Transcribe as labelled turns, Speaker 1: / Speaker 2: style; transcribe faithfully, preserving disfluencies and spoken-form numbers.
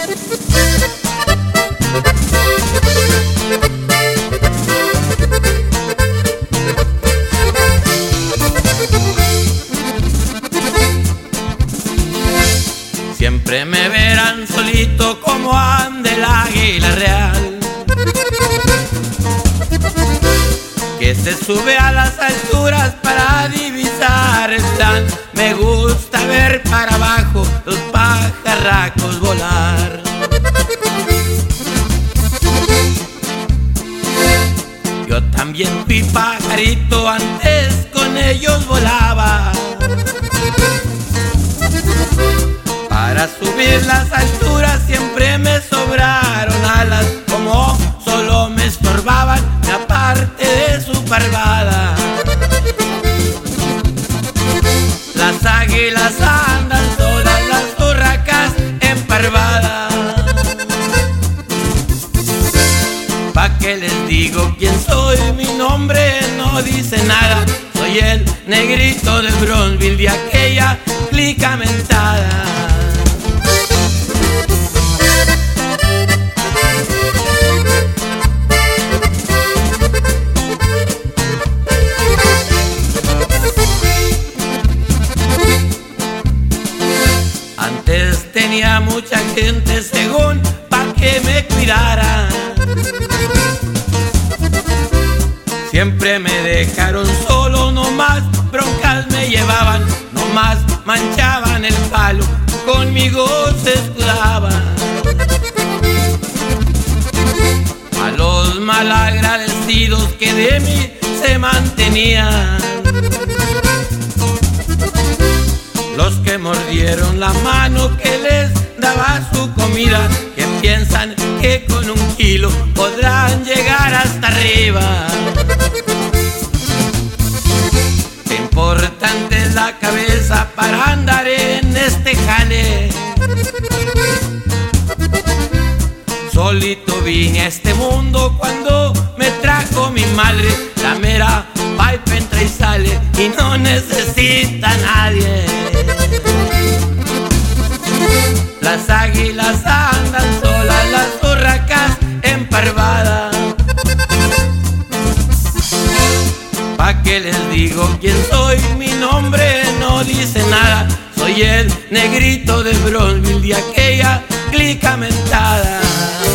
Speaker 1: Siempre me verán solito como anda el águila real, que se sube a las alturas para divisar el plan. Me gusta ver para abajo los pajarracos volar. Yo también fui pajarito, antes con ellos volaba. Para subir las alturas siempre me sobraron alas, como solo me estorbaban la parte de su parvada. Las águilas andan solas, las urracas emparvadas. Pa' que les digo quién soy, mi nombre no dice nada. Soy el negrito de Bronzeville, de aquella clica mentada. Antes tenía mucha gente según pa' que me cuidara. Siempre me dejaron solo, nomás broncas me llevaban, nomás manchaban el palo, conmigo se escudaban. A los malagradecidos que de mí se mantenían, los que mordieron la mano que les daba su comida, que piensan que con un kilo podrán llegar hasta arriba. Qué importante es la cabeza para andar en este jale. Solito vine a este mundo cuando me trajo mi madre. La mera pipe entra y sale y no necesita a nadie. Las águilas andan solas, las urracas emparvadas. Pa' que les digo quién soy, mi nombre no dice nada. Soy el negrito de Bronzeville, de aquella clica mentada.